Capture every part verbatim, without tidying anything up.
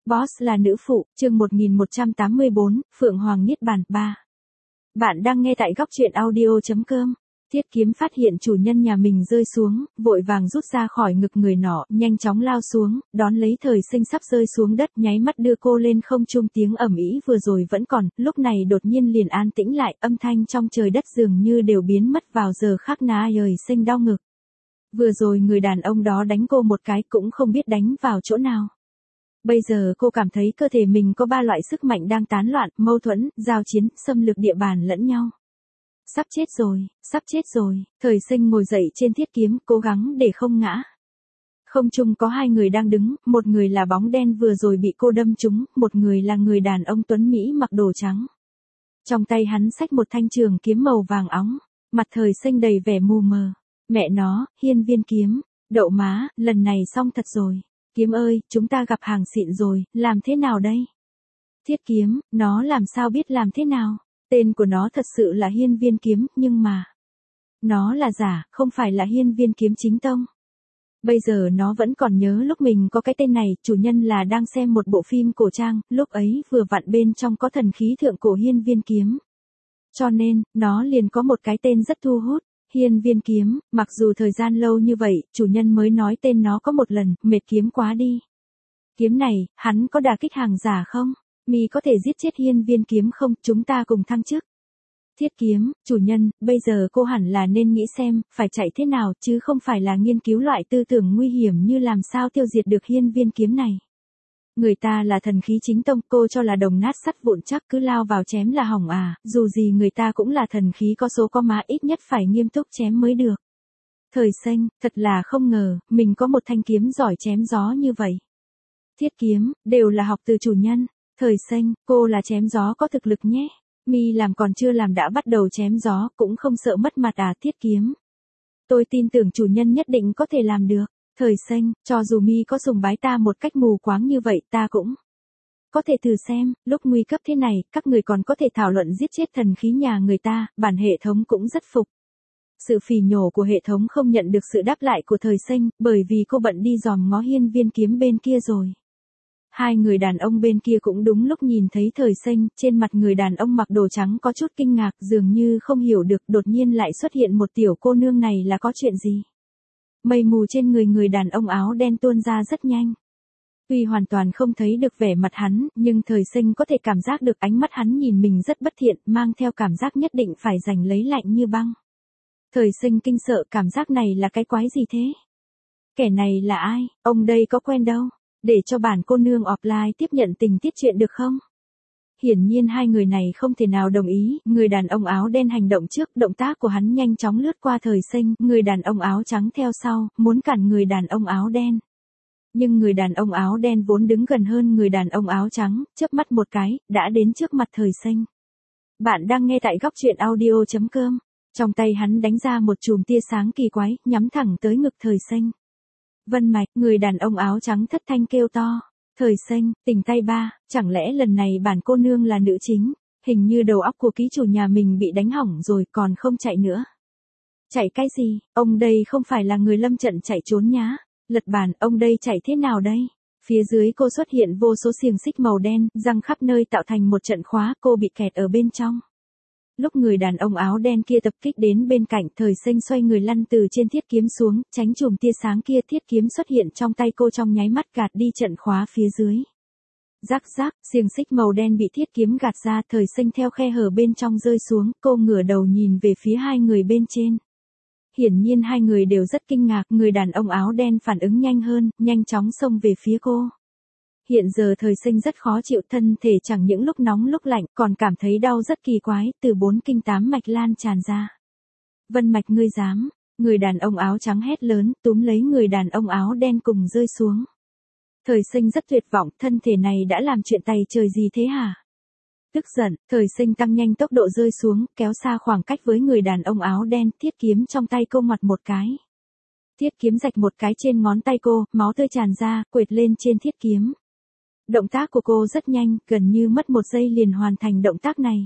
Boss là nữ phụ, chương một nghìn một trăm tám mươi bốn, Phượng Hoàng Niết Bàn, ba. Bạn đang nghe tại góc truyện audio chấm com. Thiết kiếm phát hiện chủ nhân nhà mình rơi xuống, vội vàng rút ra khỏi ngực người nọ, nhanh chóng lao xuống, đón lấy Thời Sinh sắp rơi xuống đất, nháy mắt đưa cô lên không trung. Tiếng ầm ĩ vừa rồi vẫn còn, lúc này đột nhiên liền an tĩnh lại, âm thanh trong trời đất dường như đều biến mất vào giờ khắc na Thời Sinh đau ngực. Vừa rồi người đàn ông đó đánh cô một cái cũng không biết đánh vào chỗ nào. Bây giờ cô cảm thấy cơ thể mình có ba loại sức mạnh đang tán loạn, mâu thuẫn, giao chiến, xâm lược địa bàn lẫn nhau. Sắp chết rồi, sắp chết rồi, Thời Sinh ngồi dậy trên thiết kiếm, cố gắng để không ngã. Không trung có hai người đang đứng, một người là bóng đen vừa rồi bị cô đâm trúng, một người là người đàn ông tuấn Mỹ mặc đồ trắng. Trong tay hắn xách một thanh trường kiếm màu vàng óng, mặt Thời Sinh đầy vẻ mù mờ. Mẹ nó, hiên viên kiếm, đậu má, lần này xong thật rồi. Kiếm ơi, chúng ta gặp hàng xịn rồi, làm thế nào đây? Thiết kiếm, nó làm sao biết làm thế nào? Tên của nó thật sự là hiên viên kiếm, nhưng mà... Nó là giả, không phải là hiên viên kiếm chính tông. Bây giờ nó vẫn còn nhớ lúc mình có cái tên này, chủ nhân là đang xem một bộ phim cổ trang, lúc ấy vừa vặn bên trong có thần khí thượng cổ hiên viên kiếm. Cho nên, nó liền có một cái tên rất thu hút. Hiên viên kiếm, mặc dù thời gian lâu như vậy, chủ nhân mới nói tên nó có một lần, mệt kiếm quá đi. Kiếm này, hắn có đả kích hàng giả không? Mi có thể giết chết hiên viên kiếm không? Chúng ta cùng thăng chức. Thiết kiếm, chủ nhân, bây giờ cô hẳn là nên nghĩ xem, phải chạy thế nào, chứ không phải là nghiên cứu loại tư tưởng nguy hiểm như làm sao tiêu diệt được hiên viên kiếm này. Người ta là thần khí chính tông, cô cho là đồng nát sắt vụn chắc cứ lao vào chém là hỏng à, dù gì người ta cũng là thần khí có số có má, ít nhất phải nghiêm túc chém mới được. Thời Sinh, thật là không ngờ, mình có một thanh kiếm giỏi chém gió như vậy. Thiết kiếm, đều là học từ chủ nhân. Thời Sinh, cô là chém gió có thực lực nhé. Mi làm còn chưa làm đã bắt đầu chém gió, cũng không sợ mất mặt à. Thiết kiếm. Tôi tin tưởng chủ nhân nhất định có thể làm được. Thời Sinh, cho dù Mi có sùng bái ta một cách mù quáng như vậy, ta cũng có thể thử xem, lúc nguy cấp thế này, các người còn có thể thảo luận giết chết thần khí nhà người ta, bản hệ thống cũng rất phục. Sự phỉ nhổ của hệ thống không nhận được sự đáp lại của Thời Sinh, bởi vì cô bận đi dòm ngó hiên viên kiếm bên kia rồi. Hai người đàn ông bên kia cũng đúng lúc nhìn thấy Thời Sinh, trên mặt người đàn ông mặc đồ trắng có chút kinh ngạc, dường như không hiểu được đột nhiên lại xuất hiện một tiểu cô nương này là có chuyện gì. Mây mù trên người người đàn ông áo đen tuôn ra rất nhanh. Tuy hoàn toàn không thấy được vẻ mặt hắn, nhưng Thời Sinh có thể cảm giác được ánh mắt hắn nhìn mình rất bất thiện, mang theo cảm giác nhất định phải giành lấy lạnh như băng. Thời Sinh kinh sợ, cảm giác này là cái quái gì thế? Kẻ này là ai? Ông đây có quen đâu? Để cho bản cô nương offline tiếp nhận tình tiết chuyện được không? Hiển nhiên hai người này không thể nào đồng ý, người đàn ông áo đen hành động trước, động tác của hắn nhanh chóng lướt qua Thời Sinh, người đàn ông áo trắng theo sau, muốn cản người đàn ông áo đen. Nhưng người đàn ông áo đen vốn đứng gần hơn người đàn ông áo trắng, chớp mắt một cái, đã đến trước mặt Thời Sinh. Bạn đang nghe tại góc truyện audio chấm com. Trong tay hắn đánh ra một chùm tia sáng kỳ quái, nhắm thẳng tới ngực Thời Sinh. Vân mạch, người đàn ông áo trắng thất thanh kêu to. Thời Sinh, tỉnh tay ba, chẳng lẽ lần này bản cô nương là nữ chính, hình như đầu óc của ký chủ nhà mình bị đánh hỏng rồi còn không chạy nữa. Chạy cái gì, ông đây không phải là người lâm trận chạy trốn nhá. Lật bàn, ông đây chạy thế nào đây? Phía dưới cô xuất hiện vô số xiềng xích màu đen, răng khắp nơi tạo thành một trận khóa, cô bị kẹt ở bên trong. Lúc người đàn ông áo đen kia tập kích đến bên cạnh, Thời Sinh xoay người lăn từ trên thiết kiếm xuống, tránh chùm tia sáng kia, thiết kiếm xuất hiện trong tay cô trong nháy mắt gạt đi trận khóa phía dưới. Rắc rắc, xiềng xích màu đen bị thiết kiếm gạt ra, Thời Sinh theo khe hở bên trong rơi xuống, cô ngửa đầu nhìn về phía hai người bên trên. Hiển nhiên hai người đều rất kinh ngạc, người đàn ông áo đen phản ứng nhanh hơn, nhanh chóng xông về phía cô. Hiện giờ Thời Sinh rất khó chịu, thân thể chẳng những lúc nóng lúc lạnh, còn cảm thấy đau rất kỳ quái, từ bốn kinh tám mạch lan tràn ra. Vân mạch, ngươi dám, người đàn ông áo trắng hét lớn, túm lấy người đàn ông áo đen cùng rơi xuống. Thời Sinh rất tuyệt vọng, thân thể này đã làm chuyện tày trời gì thế hả? Tức giận, Thời Sinh tăng nhanh tốc độ rơi xuống, kéo xa khoảng cách với người đàn ông áo đen, thiết kiếm trong tay cô ngoặt một cái. Thiết kiếm rạch một cái trên ngón tay cô, máu tươi tràn ra, quệt lên trên thiết kiếm. Động tác của cô rất nhanh, gần như mất một giây liền hoàn thành động tác này.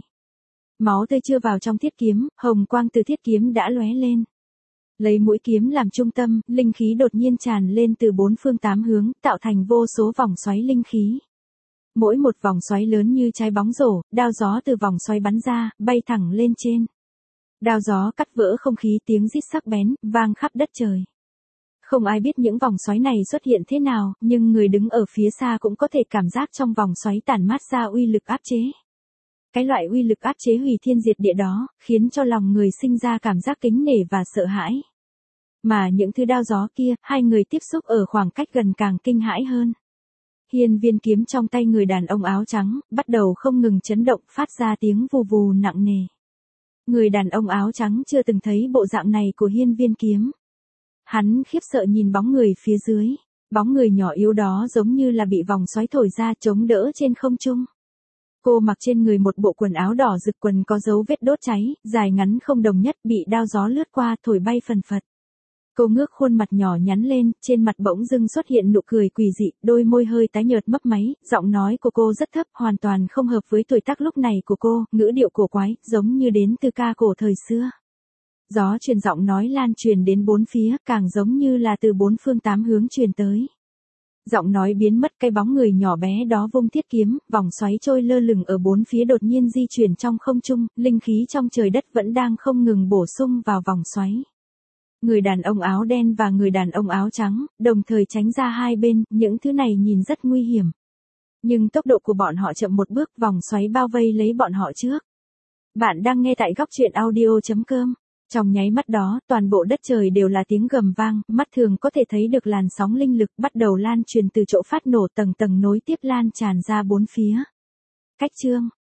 Máu tươi chưa vào trong thiết kiếm, hồng quang từ thiết kiếm đã lóe lên. Lấy mũi kiếm làm trung tâm, linh khí đột nhiên tràn lên từ bốn phương tám hướng, tạo thành vô số vòng xoáy linh khí. Mỗi một vòng xoáy lớn như trái bóng rổ, đao gió từ vòng xoáy bắn ra, bay thẳng lên trên. Đao gió cắt vỡ không khí, tiếng rít sắc bén, vang khắp đất trời. Không ai biết những vòng xoáy này xuất hiện thế nào, nhưng người đứng ở phía xa cũng có thể cảm giác trong vòng xoáy tản mát ra uy lực áp chế. Cái loại uy lực áp chế hủy thiên diệt địa đó, khiến cho lòng người sinh ra cảm giác kính nể và sợ hãi. Mà những thứ đao gió kia, hai người tiếp xúc ở khoảng cách gần càng kinh hãi hơn. Hiên viên kiếm trong tay người đàn ông áo trắng, bắt đầu không ngừng chấn động, phát ra tiếng vù vù nặng nề. Người đàn ông áo trắng chưa từng thấy bộ dạng này của hiên viên kiếm. Hắn khiếp sợ nhìn bóng người phía dưới. Bóng người nhỏ yếu đó giống như là bị vòng xoáy thổi ra chống đỡ trên không trung. Cô mặc trên người một bộ quần áo đỏ rực, quần có dấu vết đốt cháy, dài ngắn không đồng nhất, bị đao gió lướt qua thổi bay phần phật. Cô ngước khuôn mặt nhỏ nhắn lên, trên mặt bỗng dưng xuất hiện nụ cười quỷ dị, đôi môi hơi tái nhợt mấp máy, giọng nói của cô rất thấp, hoàn toàn không hợp với tuổi tác lúc này của cô, ngữ điệu cổ quái, giống như đến từ ca cổ thời xưa. Gió truyền giọng nói lan truyền đến bốn phía, càng giống như là từ bốn phương tám hướng truyền tới. Giọng nói biến mất, cái bóng người nhỏ bé đó vung thiết kiếm, vòng xoáy trôi lơ lửng ở bốn phía đột nhiên di chuyển trong không trung, linh khí trong trời đất vẫn đang không ngừng bổ sung vào vòng xoáy. Người đàn ông áo đen và người đàn ông áo trắng, đồng thời tránh ra hai bên, những thứ này nhìn rất nguy hiểm. Nhưng tốc độ của bọn họ chậm một bước, vòng xoáy bao vây lấy bọn họ trước. Bạn đang nghe tại góc truyện audio chấm com. Trong nháy mắt đó, toàn bộ đất trời đều là tiếng gầm vang, mắt thường có thể thấy được làn sóng linh lực bắt đầu lan truyền từ chỗ phát nổ, tầng tầng nối tiếp lan tràn ra bốn phía. Cách chương